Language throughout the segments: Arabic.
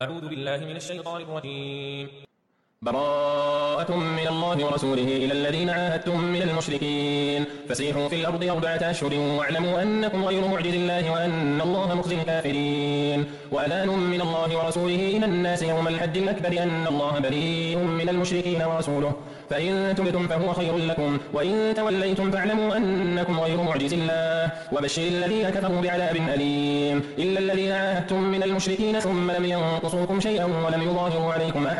أعوذ بالله من الشيطان الرجيم. براءة من الله ورسوله إلى الذين عاهدتم من المشركين فسيحوا في الأرض 4 أشهر واعلموا أنكم غير معجز الله وأن الله مخزي الكافرين. وأذان من الله ورسوله إلى الناس يوم الحج الأكبر أن الله بريء من المشركين ورسوله فإن تبتم فهو خير لكم وإن توليتم فاعلموا أنكم غير معجز الله وبشر الذين كفروا بعذاب أليم. إلا الذين عاهدتم من المشركين ثم لم ينقصوكم شيئا ولم يظاهروا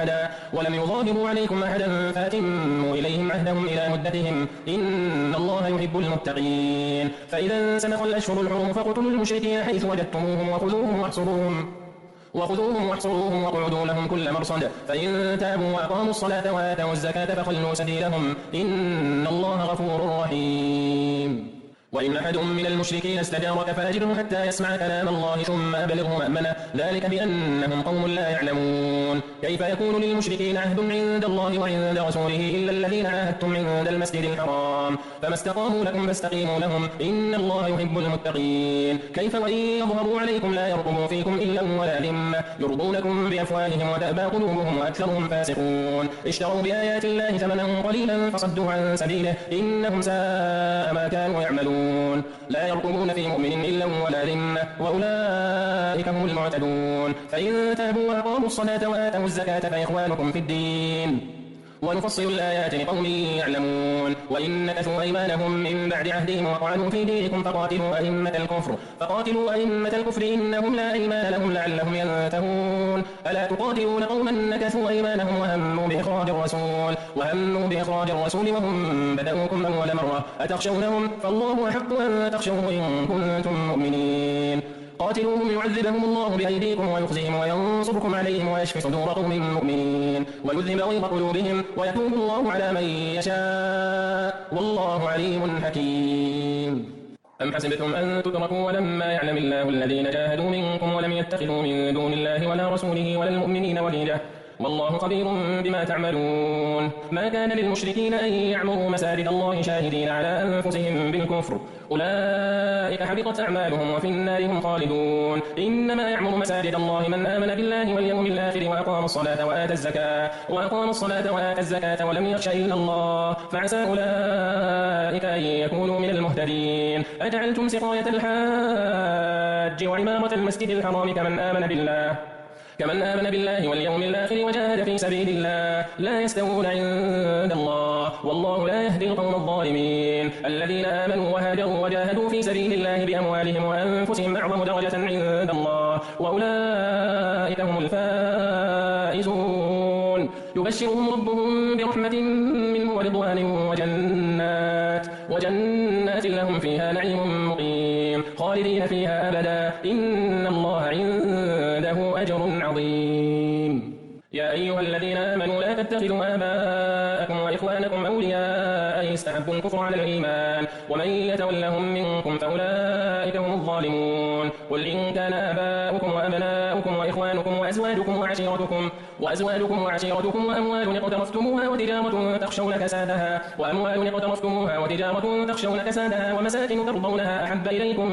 عليكم أحدا فأتموا إليهم عهدهم إلى مدتهم إن الله يحب المتقين. فإذا انسلخ الأشهر الحرم فاقتلوا المشركين حيث وجدتموهم وخذوهم واحصروهم واقعدوا لهم كل مرصد فإن تابوا وأقاموا الصلاة وآتوا الزكاة فخلوا سبيلهم إن الله غفور رحيم. وإن أحد من المشركين استجارك فأجره حتى يسمع كلام الله ثم أبلغه مأمنه ذلك بأنهم قوم لا يعلمون. كيف يكون للمشركين عهد عند الله وعند رسوله إلا الذين عاهدتم عند المسجد الحرام فما استقاموا لكم فاستقيموا لهم إن الله يحب المتقين. كيف وإن يظهروا عليكم لا يرقبوا فيكم إلا ولا ذمة يرضونكم بأفواههم وتأبى قلوبهم وأكثرهم فاسقون. اشتروا بآيات الله ثمنا قليلا فصدوا عن سبيله إنهم ساء ما كانوا يعملون. لا يرقبون في مؤمن إلا ولا ذمة وأولئك هم المعتدون. فإن تابوا وأقاموا الصلاة وآتوا الزكاة فإخوانكم في الدين ونفصل الآيات لقوم يعلمون. وإن نكثوا أيمانهم من بعد عهدهم وطعنوا في دينكم فقاتلوا أئمة الكفر إنهم لا أيمان لهم لعلهم ينتهون. ألا تقاتلون قوما نكثوا أيمانهم وهموا بإخراج الرسول وهم بدأوكم أول مرة أتخشونهم فالله أحق أن تخشوه إن كنتم مؤمنين. قاتلوهم يعذبهم الله بأيديكم ويخزيهم وينصركم عليهم ويشفي صدور قوم مؤمنين ويذهب غيظ قلوبهم ويتوب الله على من يشاء والله عليم حكيم. أم حسبتم أن تتركوا ولما يعلم الله الذين جاهدوا منكم ولم يتخذوا من دون الله ولا رسوله ولا المؤمنين وليجة والله خبير بما تعملون. ما كان للمشركين أن يعمروا مساجد الله شاهدين على أنفسهم بالكفر أولئك حبطت أعمالهم وفي النار هم خالدون. إنما يعمر مساجد الله من آمن بالله واليوم الآخر وأقام الصلاة وآتى الزكاة ولم يخش إلا الله فعسى أولئك أن يكونوا من المهتدين. أجعلتم سقاية الحاج وعمارة المسجد الحرام كمن آمن بالله واليوم الآخر وجاهد في سبيل الله لا يستوون عند الله والله لا يهدي القوم الظالمين. الذين آمنوا وهاجروا وجاهدوا في سبيل الله بأموالهم وأنفسهم أعظم درجة عند الله وأولئك هم الفائزون. يبشرهم ربهم برحمة منه ورضوان وجنات لهم فيها نعيم مقيم خالدين فيها أبدا إن الله عنده أجر عظيم. يا أيها الذين آمنوا لا تتخذوا آباءكم وإخوانكم أولياء إن استحبوا الكفر على الإيمان ومن يتولهم منكم فأولئك هم الظالمون. قل إن كان آباؤكم وأبناؤكم وإخوانكم وأزواجكم وعشيرتكم وأموال اقترفتموها وتجارة تخشون كسادها ومساكن ترضونها أحب إليكم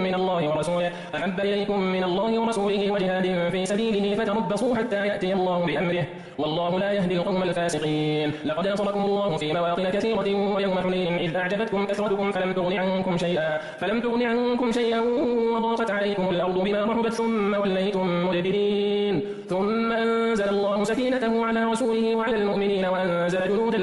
من الله ورسوله وجهاد في سبيله فتربصوا حتى يأتي الله بأمره والله لا يهدي القوم الفاسقين. لقد نصركم الله في مواطن كثيرة ويوم حنين إذ أعجبتكم كثرتكم فلم تغن عنكم شيئا وضاقت عليكم الأرض بما رحبت ثم وليتم مدبرين. ثم أنزل الله سكينته على رسوله وعلى المؤمنين وأنزل جنودا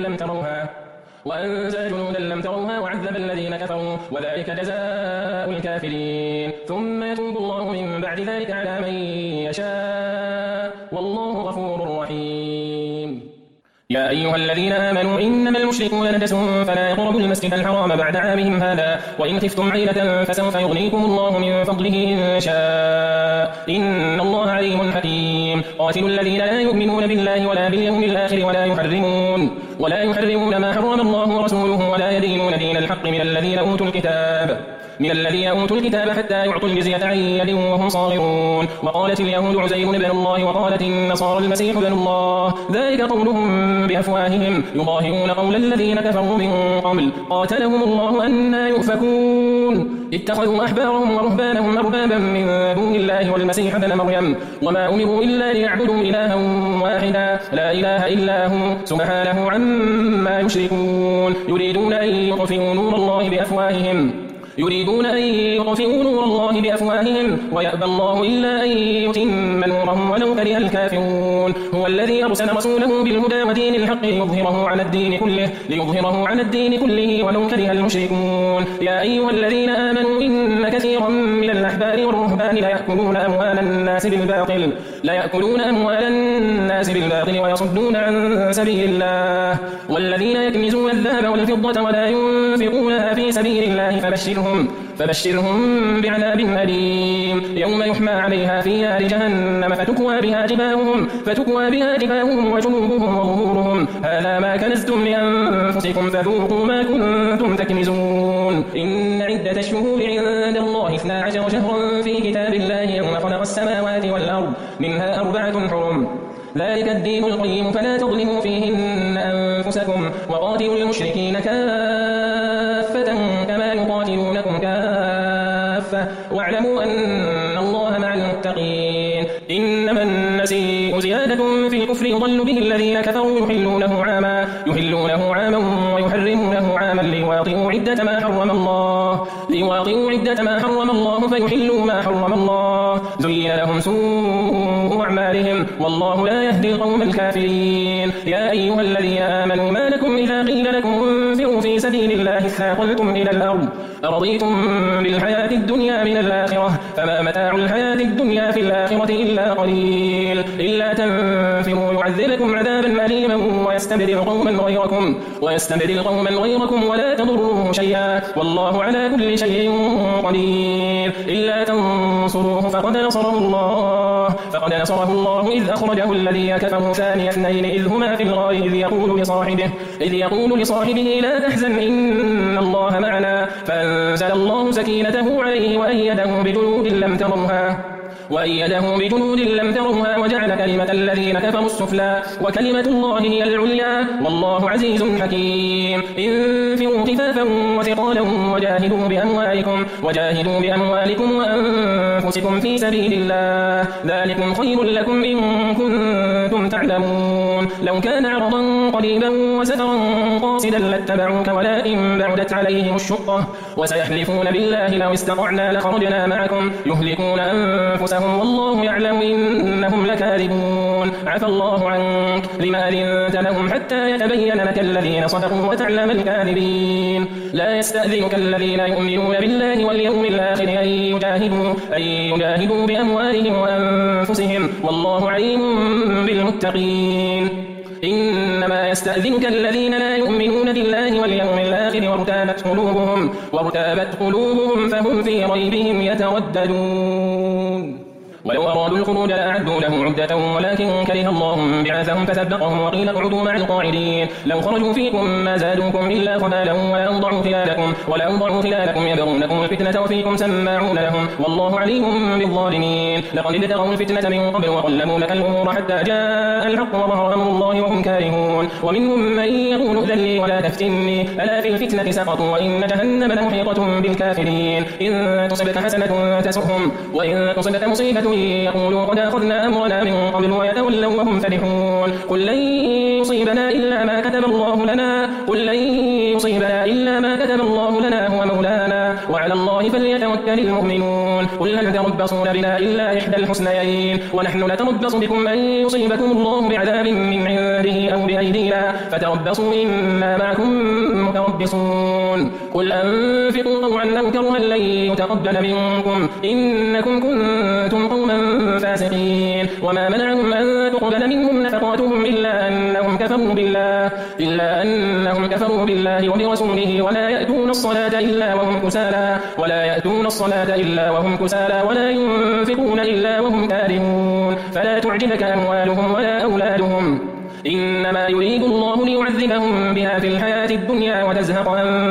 لم تروها وعذب الذين كفروا وذلك جزاء الكافرين. ثم يتوب الله من بعد ذلك على من يشاء والله غفور رحيم. يا أيها الذين آمنوا إنما المشركون نجس فلا يقربوا المسجد الحرام بعد عامهم هذا وإن خفتم عيلة فسوف يغنيكم الله من فضله إن شاء إن الله عليم حكيم. قاتلوا الذين لا يؤمنون بالله ولا باليوم الآخر ولا يحرمون ما حرم الله ورسوله ولا يدينون دين الحق من الذين أوتوا الكتاب حتى يعطوا الجزية عن يد وهم صاغرون. وقالت اليهود عزير ابن الله وقالت النصارى المسيح ابن الله، ذلك قولهم بأفواههم يضاهئون قول الذين كفروا من قبل قاتلهم الله أنى يؤفكون. اتخذوا أحبارهم ورهبانهم أربابا من دون الله والمسيح ابن مريم وما أمروا إلا ليعبدوا إلها واحدا لا إله إلا هو سبحانه عما يشركون. يريدون أن يطفئوا نور الله بأفواههم ويأبى الله إلا أن يتم نوره ولو كره الكافرون. هو الذي أرسل رسوله بالهدى ودين الحق ليظهره على الدين كله ولو كره المشركون. يا أيها الذين آمنوا إن كثيرا من الأحبار والرهبان ليأكلون أموال الناس بالباطل ويصدون عن سبيل الله. والذين يكنزون الذهب والفضة ولا ينفقونها في سبيل الله فبشرهم بعذاب أليم يوم يحمى عليها في نار جهنم فتكوى بها جباههم وجنوبهم وظهورهم هذا ما كنزتم لأنفسكم فذوقوا ما كنتم تكنزون. إن عدة الشهور عند الله 12 شهرا في كتاب الله يوم خلق السماوات والأرض منها 4 حرم ذلك الدين القيم فلا تظلموا فيهن أنفسكم وقاتلوا المشركين كافة كما يقاتلونكم كافة واعلموا أن الله مع المتقين. إنما النسيء زيادة في الكفر يضل به الذين كفروا يحلونه عاما ويحرمونه عاما ليواطئوا عدة ما حرم الله فيحلوا ما حرم الله زين لهم سوء أعمالهم والله لا يهدي القوم الكافرين. يا أيها الذين آمنوا ما لكم إذا قيل لكم انفروا في سبيل الله اثاقلتم إلى الأرض أرضيتم بالحياة الدنيا من الآخرة فما متاع الحياة الدنيا في الآخرة إلا قليل. إلا تنفروا يعذبكم عذابا أليما ويستبدل قوما غيركم ولا تضروه شيئا والله على كل شيء قدير. إلا تنصروه فقد نصره الله إذ أخرجه الذين كفروا ثاني اثنين إذ هما في الغار إذ يقول لصاحبه لا تحزن إن الله معنا فأنزل الله سكينته عليه وأيده بجنود لم تروها وجعل كلمة الذين كفروا السفلى وكلمة الله هي العليا والله عزيز حكيم. انفروا خفافا وثقالا وجاهدوا بأموالكم وأنفسكم في سبيل الله ذلكم خير لكم إن كنتم تعلمون. لو كان عرضا قريبا وسفرا قاصدا لاتبعوك ولكن بعدت عليهم الشقة وسيحلفون بالله لو استطعنا لخرجنا معكم يهلكون أنفسهم والله يعلم إنهم لكاذبون. عفى الله عنك لما أذنت لهم حتى يتبين لك الذين صدقوا وتعلم الكاذبين. لا يستأذنك الذين يؤمنون بالله واليوم الآخر أن يجاهدوا بأموالهم وأنفسهم والله عليم بالمتقين. إنما يستأذنك الذين لا يؤمنون بالله واليوم الآخر وارتابت قلوبهم فهم في ريبهم يترددون. ولو أرادوا الخروج لأعدوا له عدة ولكن كره الله بعاثهم فثبطهم وقيل اقعدوا مع القاعدين. لو خرجوا فيكم ما زادوكم إلا خبالا ولا أوضعوا خلالكم يبغونكم الفتنة وفيكم سماعون لهم والله عليم بالظالمين. لقد ابتغوا الفتنة من قبل وقلبوا لك الأمور حتى جاء الحق وظهر أمر الله وهم كارهون. ومنهم من يقول ائذن لي ولا تفتني ألا في الفتنة سقطوا وإن جهنم لمحيطة بالكافرين. إن تصبك حسنة تسؤهم وإن تصبك مصيبة يقولوا قد أخذنا أمرنا من قبل ويتولوا وهم فرحون. قل لن يصيبنا إلا ما كتب الله لنا هو مولانا وعلى الله فليتوكل المؤمنون. قل هل تربصون بنا إلا إحدى الحسنيين ونحن نتربص بكم أن يصيبكم الله بعذاب من عنده أو بأيدينا فتربصوا إنا معكم متربصون. قل أنفقوا طوعا أو كرها لن يتقبل منكم إنكم كنتم قوما فاسقين. وما منعهم أن تقبل منهم نفقاتهم إلا أنهم كفروا بالله وبرسوله ولا يأتون الصلاة إلا وهم كسالى ولا ينفقون إلا وهم كارهون. فلا تعجبك أموالهم ولا أولادهم إنما يريد الله ليعذبهم بها في الحياة الدنيا وتزهق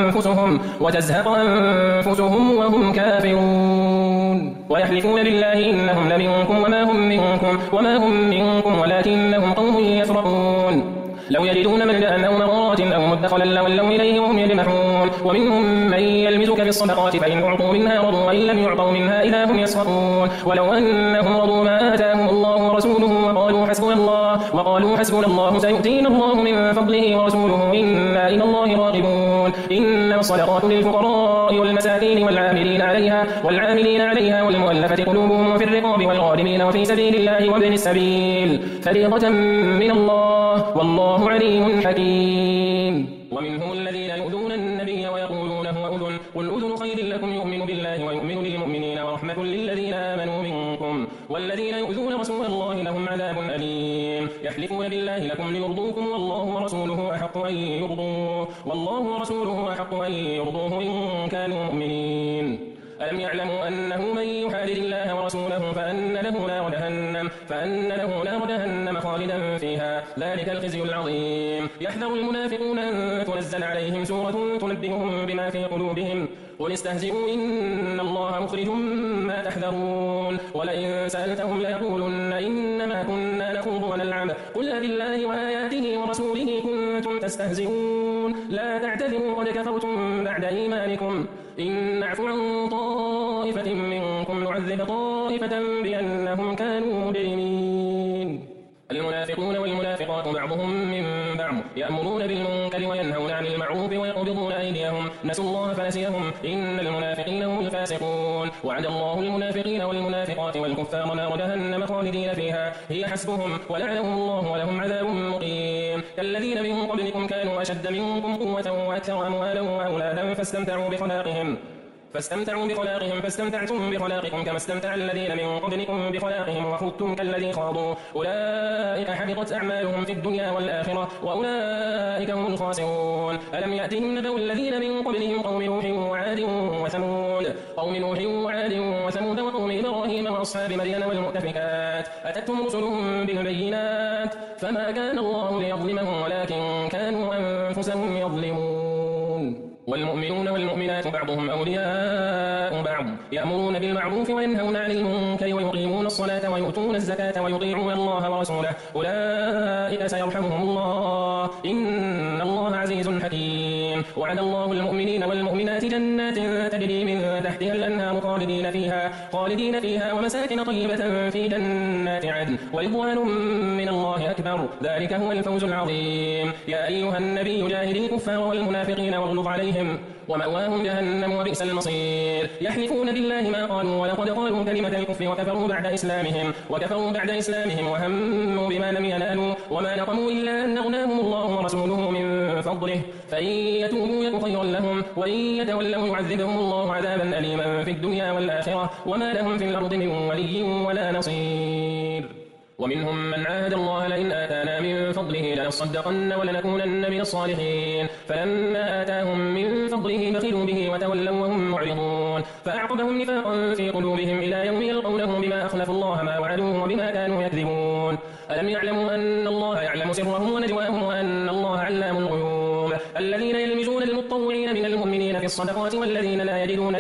أنفسهم وهم كافرون ويحلفون بالله إنهم لمنكم وما هم منكم ولكنهم قوم يفرقون لو يجدون ملجأ أو مغارات أو مدخلا لولوا إليه وهم يجمحون ومنهم من يلمزك في الصدقات فإن أعطوا منها رضوا وإن لم يعطوا منها إذا هم يسخطون ولو أنهم رضوا ما آتاهم الله ورسوله وقالوا حسبنا الله سيؤتينا الله من فضله ورسوله إنا إلى الله راغبون إنما الصدقات للفقراء والمساكين والعاملين عليها والمؤلفة قلوبهم وفي الرقاب والغارمين وفي سبيل الله وابن السبيل فريضة من الله والله عليم حكيم ومنهم الذين يؤذون النبي ويقولون هو أذن قل أذن خير لكم يؤمن بالله ويؤمن للمؤمنين ورحمة للذين آمنوا منكم والذين يؤذون رسول الله لهم عذاب أليم يحلفون بالله لكم ليرضوكم والله ورسوله أحق أن يرضوه إن كانوا مؤمنين ألم يعلموا أنه من يحادد الله ورسوله فأن له نار جهنم خالدا فيها ذلك الخزي العظيم يحذر المنافقون أن تنزل عليهم سورة تنبئهم بما في قلوبهم قل استهزئوا إن الله مخرج ما تحذرون ولئن سألتهم ليقولن إنما كنا نخوض ونلعب قل أبالله وآياته ورسوله كنتم تستهزئون لا تعتذروا قد كفرتم بعد إيمانكم إن نعفو عن طائفة منكم نعذب طائفة بأنهم كانوا مجرمين المنافقون والمنافقات بعضهم من بعض يأمرون بالمنكر وينهون عن المعروف ويقبضون أيديهم نسوا الله فنسيهم إن المنافقين هم الفاسقون وعد الله المنافقين والمنافقات والكفار نار جهنم خالدين فيها هي حسبهم ولعنهم الله ولهم عذاب مقيم كالذين من قبلكم كانوا أشد منكم قوة وأكثر أموالا وأولادا فاستمتعوا بخلاقهم فاستمتعتم بخلاقكم كما استمتع الذين من قبلكم بخلاقهم وخذتم كالذي خاضوا أولئك حبطت أعمالهم في الدنيا والآخرة وأولئك هم الخاسرون ألم يأتهم نبأ الذين من قبلهم قوم نوح وعاد وثمود وقوم إبراهيم وأصحاب مدين والمؤتفكات أتتهم رسلهم بالبينات فما كان الله ليظلمهم ولكن كانوا أنفسهم يظلمون والمؤمنون والمؤمنات بعضهم أولياء بعض يأمرون بالمعروف وينهون عن المنكر ويقيمون الصلاة ويؤتون الزكاة ويطيعون الله ورسوله أولئك سيرحمهم الله إن الله عزيز حكيم وعد الله المؤمنين والمؤمنات جنات تجري من تحتها الأنهار خالدين فيها ومساكن طيبة في جنات عدن ورضوان من الله أكبر ذلك هو الفوز العظيم يا أيها النبي جاهد الكفار والمنافقين واغلظ عليهم ومأواهم جهنم وبئس المصير يحلفون بالله ما قالوا ولقد قالوا كلمة الكفر وكفروا بعد إسلامهم وهموا بما لم ينالوا وما نقموا إلا أن أغناهم الله ورسوله من فضله فإن يتوبوا يك خيرا لهم وإن يتولوا يعذبهم الله عذابا أليما في الدنيا والآخرة وما لهم في الأرض من ولي ولا نصير ومنهم من عاهد الله لئن آتانا من فضله لنصدقن ولنكونن من الصالحين فلما آتاهم من فضله بخلوا به وتولوا وهم معرضون فأعقبهم نفاقا في قلوبهم إلى يوم يلقونه بما أخلفوا الله ما وعدوه وبما كانوا يكذبون ألم يعلموا أن الله يعلم سرهم ونجواهم وأن الله علام الغيوب الذين يلمزون المطوعين من المؤمنين في الصدقات والذين لا يجدون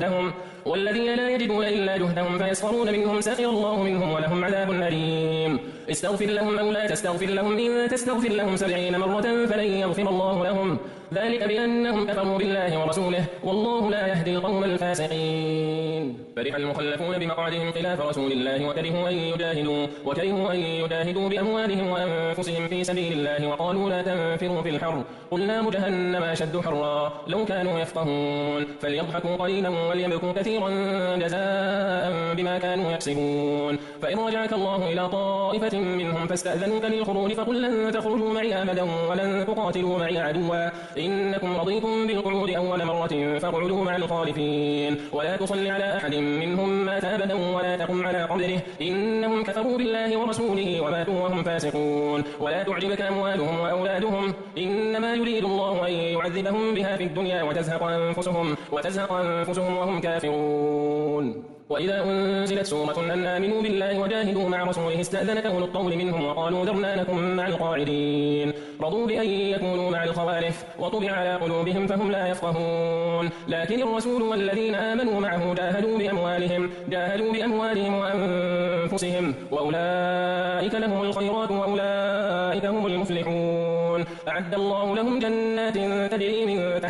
إلا جهدهم فيسخرون منهم سخر الله منهم ولهم عذاب أليم استغفر لهم أو لا تستغفر لهم إن تستغفر لهم 70 مرة فلن يغفر الله لهم ذلك بأنهم كفروا بالله ورسوله والله لا يهدي القوم الفاسقين فرح المخلفون بمقعدهم خلاف رسول الله وكرهوا أن يجاهدوا بأموالهم وأنفسهم في سبيل الله وقالوا لا تنفروا في الحر قل نار جهنم أشد حرا لو كانوا يفقهون فليضحكوا قليلا وليبكوا كثيرا جزاء بما كانوا يكسبون فإن رجعك الله إلى طائفة منهم فاستأذنوك للخروج فقل لن تخرجوا معي أبدا ولن تقاتلوا معي عدوا إنكم رضيتم بالقعود أول مرة فاقعدوا مع الخالفين ولا تصل على أحد منهم مات أبدا ولا تقم على قبره إنهم كفروا بالله ورسوله وماتوا وهم فاسقون ولا تعجبك أموالهم وأولادهم إنما يريد الله أن يعذبهم بها في الدنيا وتزهق أنفسهم وهم كافرون وإذا أنزلت سورة أن آمنوا بالله وجاهدوا مع رسوله استأذنك أولو الطول منهم وقالوا ذرنا نكن مع القاعدين رضوا بأن يكونوا مع الخوالف وطبع على قلوبهم فهم لا يفقهون لكن الرسول والذين آمنوا معه جاهدوا بأموالهم وأنفسهم وأولئك لهم الخيرات وأولئك هم المفلحون أعد الله لهم جنات تجري من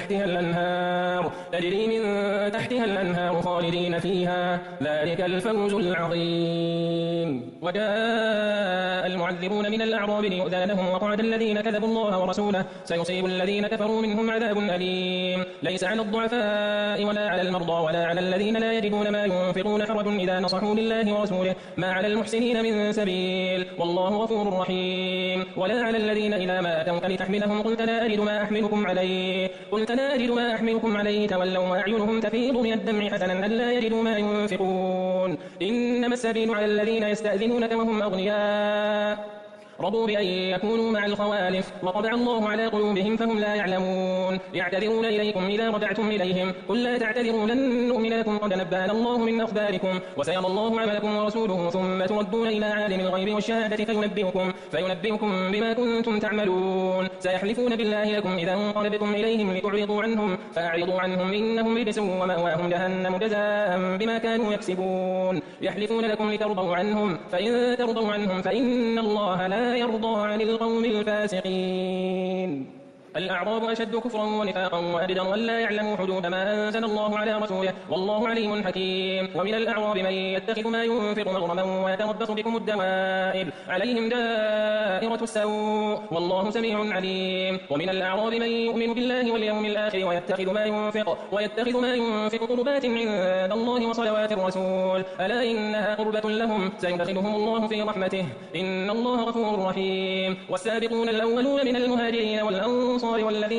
تحتها الأنهار خالدين فيها ذلك الفوز العظيم وجاء المعذرون من الأعراب ليؤذن لهم وقعد الذين كذبوا الله ورسوله سيصيب الذين كفروا منهم عذاب أليم ليس على الضعفاء ولا على المرضى ولا على الذين لا يجدون ما ينفقون حرج إذا نصحوا لله ورسوله ما على المحسنين من سبيل والله غفور رحيم ولا على الذين إذا ما أتوك لتحملهم قلت لا أجد ما أحملكم عليه تولوا وأعينهم تفيض من الدمع حسنا ألا يجدوا ما ينفقون إنما السبيل على الذين يستأذنونك وهم أغنياء رضوا بأن يكونوا مع الخوالف وطبع الله على قلوبهم فهم لا يعلمون يعتذرون إليكم إذا رجعتم إليهم قل لا تعتذروا لن نؤمن لكم قد نبأنا الله من أخباركم وسيرى الله عملكم ورسوله ثم تردون إلى عالم الغيب والشهادة فينبئكم بما كنتم تعملون سيحلفون بالله لكم إذا انقلبتم إليهم لتعرضوا عنهم فأعرضوا عنهم إنهم رجس ومأواهم جهنم جزاء بما كانوا يكسبون يحلفون لكم لترضوا عنهم فإن ترضوا عنهم فإن الله لا يرضى عن القوم الفاسقين الأعراب أشد كفرا ونفاقا وأجدر أن لا يعلموا حدود ما أنزل الله على رسوله والله عليم حكيم ومن الأعراب من يتخذ ما ينفق مغرما ويتربص بكم الدوائر عليهم دائرة السوء والله سميع عليم ومن الأعراب من يؤمن بالله واليوم الآخر ويتخذ ما ينفق قربات عند الله وصلوات الرسول ألا إنها قربة لهم سيدخلهم الله في رحمته إن الله غفور رحيم والسابقون الأولون من المهاجرين والأنصار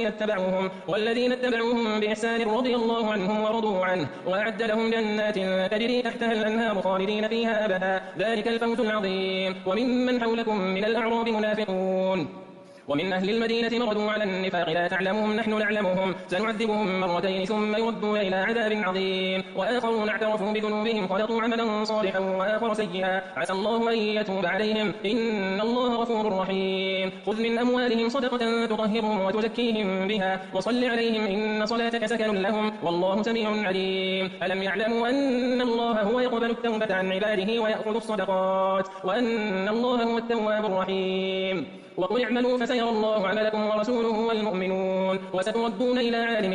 والذين اتبعوهم بإحسان رضي الله عنهم ورضوا عنه وأعد لهم جنات تجري تحتها الأنهار خالدين فيها أبدا ذلك الفوز العظيم وممن حولكم من الأعراب منافقون ومن أهل المدينة مردوا على النفاق لا تعلمهم نحن نعلمهم سنعذبهم مرتين ثم يردون إلى عذاب عظيم وآخرون اعترفوا بذنوبهم خلطوا عملا صالحا وآخر سيئا عسى الله أن يتوب عليهم إن الله غفور رحيم خذ من أموالهم صدقة تطهرهم وتزكيهم بها وصل عليهم إن صلاتك سكن لهم والله سميع عليم ألم يعلموا أن الله هو يقبل التوبة عن عباده ويأخذ الصدقات وأن الله هو التواب الرحيم وقل اعملوا فسيرى الله عملكم ورسوله والمؤمنون وستردون إلى عالم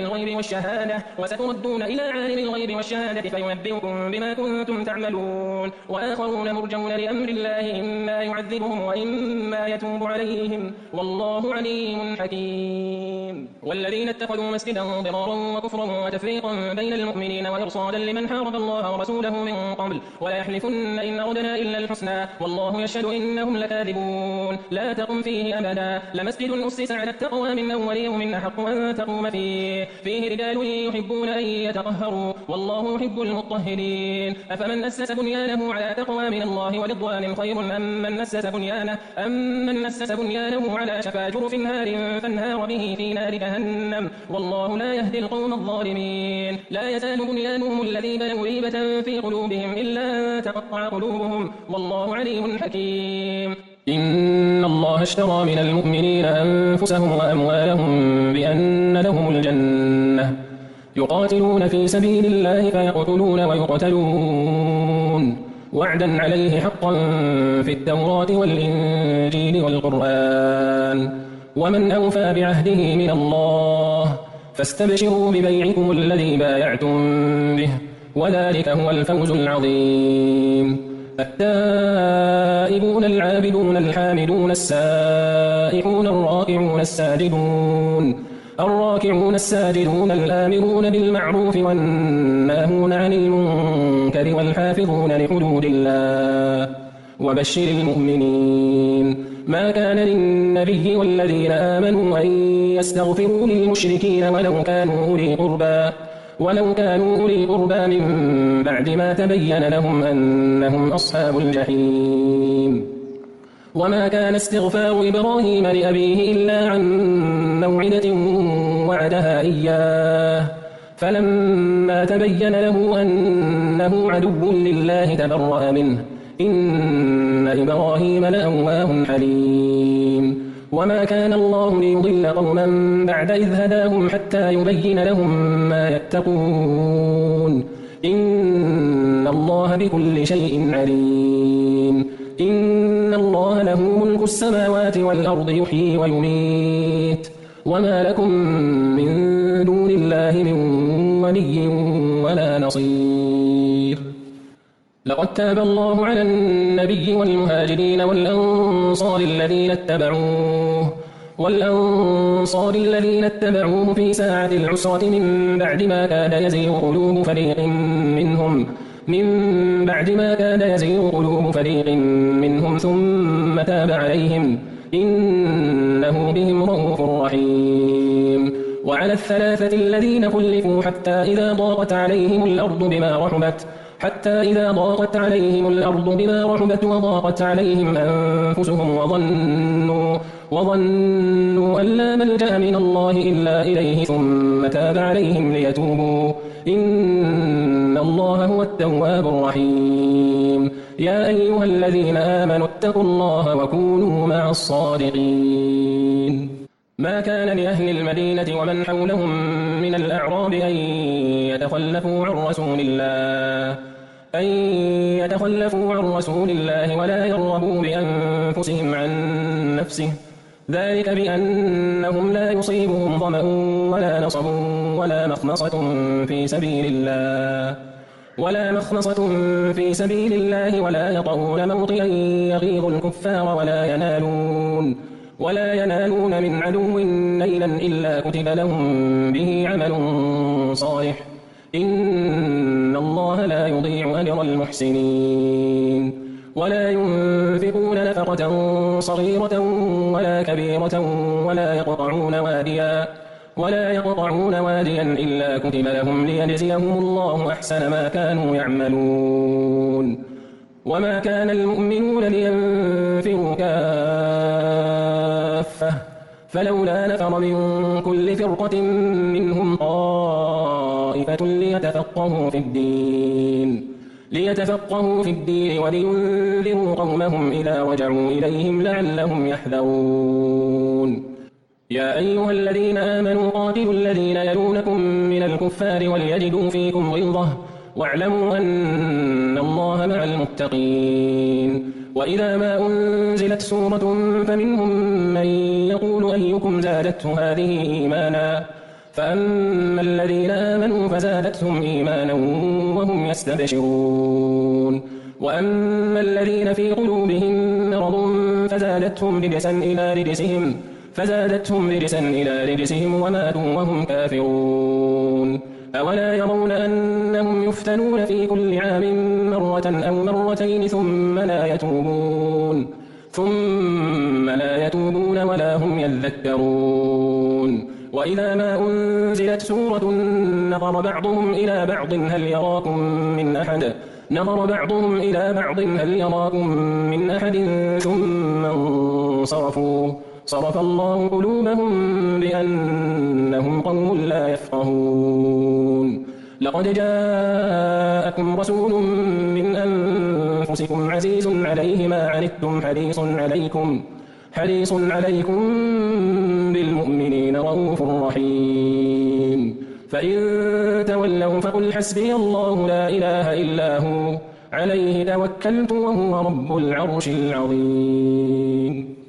الغيب والشهادة فينبئكم بما كنتم تعملون وآخرون مرجون لأمر الله إما يعذبهم وإما يتوب عليهم والله عليم حكيم والذين اتخذوا مسجدا ضرارا وكفرا وتفريقا بين المؤمنين وإرصادا لمن حارب الله ورسوله من قبل ولا يحلفن إن أردنا إلا الحسنى والله يشهد إنهم لكاذبون لا تقم فيه أبدا لمسجد أسس على التقوى من أول يوم أحق أن تقوم فيه رجال يحبون أن يتطهروا والله يحب المطهرين أفمن أسس بنيانه على تقوى من الله ورضوان خير أم من أسس بنيانه على شفا جرف نار فانهار به في نار جهنم والله لا يهدي القوم الظالمين لا يزال بنيانهم الذي بنوا ريبة في قلوبهم إلا تقطع قلوبهم والله عليم حكيم إن الله اشترى من المؤمنين أنفسهم وأموالهم بأن لهم الجنة يقاتلون في سبيل الله فيقتلون ويقتلون وعدا عليه حقا في التوراة والإنجيل والقرآن ومن أوفى بعهده من الله فاستبشروا ببيعكم الذي بايعتم به وذلك هو الفوز العظيم التائبون العابدون الحامدون السائحون الراكعون الساجدون الآمرون بالمعروف والناهون عن المنكر والحافظون لحدود الله وبشر المؤمنين ما كان للنبي والذين آمنوا أن يستغفروا للمشركين ولو كانوا أولي قربى من بعد ما تبين لهم أنهم أصحاب الجحيم وما كان استغفار إبراهيم لأبيه إلا عن موعدة وعدها إياه فلما تبين له أنه عدو لله تبرأ منه إن إبراهيم لأواه حليم وما كان الله ليضل قوما بعد إذ هداهم حتى يبين لهم ما يتقون إن الله بكل شيء عليم إن الله له ملك السماوات والأرض يحيي ويميت وما لكم من دون الله من ولي ولا نصير لقد تاب الله على النبي والمهاجرين والأنصار الذين اتبعوه في ساعة العسرة من بعد ما كاد يزيغ قلوب فريق منهم ثم تاب عليهم إنه بهم رءوف رحيم وعلى الثلاثة الذين خلفوا حتى إذا ضاقت عليهم الأرض بما رحبت وضاقت عليهم أنفسهم وظنوا أن لا ملجأ من الله إلا إليه ثم تاب عليهم ليتوبوا إن الله هو التواب الرحيم يا أيها الذين آمنوا اتقوا الله وكونوا مع الصادقين ما كان لأهل المدينة ومن حولهم من الأعراب أن يتخلفوا عن رسول الله ولا يرغبوا بأنفسهم عن نفسه ذلك بأنهم لا يصيبهم ظمأ ولا نصب ولا مخمصة في سبيل الله ولا يطؤون موطئا يغيظ الكفار ولا ينالون من عدو نيلا إلا كتب لهم به عمل صالح إن الله لا يضيع أجر المحسنين ولا ينفقون نفقة صغيرة ولا كبيرة ولا يقطعون واديا إلا كتب لهم ليجزيهم الله أحسن ما كانوا يعملون وما كان المؤمنون لينفروا كافة فلولا نفر من كل فرقة منهم طائفة ليتفقهوا في الدين ولينذروا قومهم إذا رجعوا إليهم لعلهم يحذرون يا أيها الذين آمنوا قاتلوا الذين يلونكم من الكفار وليجدوا فيكم غلظة واعلموا أن الله مع المتقين وإذا ما أنزلت سورة فمنهم من يقول أيكم زادته هذه إيمانا فأما الذين آمنوا فزادتهم إيمانا وهم يستبشرون وأما الذين في قلوبهم مرض فزادتهم رجسا إلى رجسهم وماتوا وهم كافرون أولا يرون أنهم يفتنون في كل عام مرة أو مرتين ثم لا يتوبون ولا هم يذكرون وإذا ما أنزلت سورة نظر بعضهم إلى بعض هل يراكم من أحد ثم انصرفوا صرف الله قلوبهم بأنهم قوم لا يفقهون لقد جاءكم رسول من أنفسكم عزيز عليه ما عنتم حريص عليكم بالمؤمنين رؤوف رحيم فإن تولوا فقل حسبي الله لا إله إلا هو عليه توكلت وهو رب العرش العظيم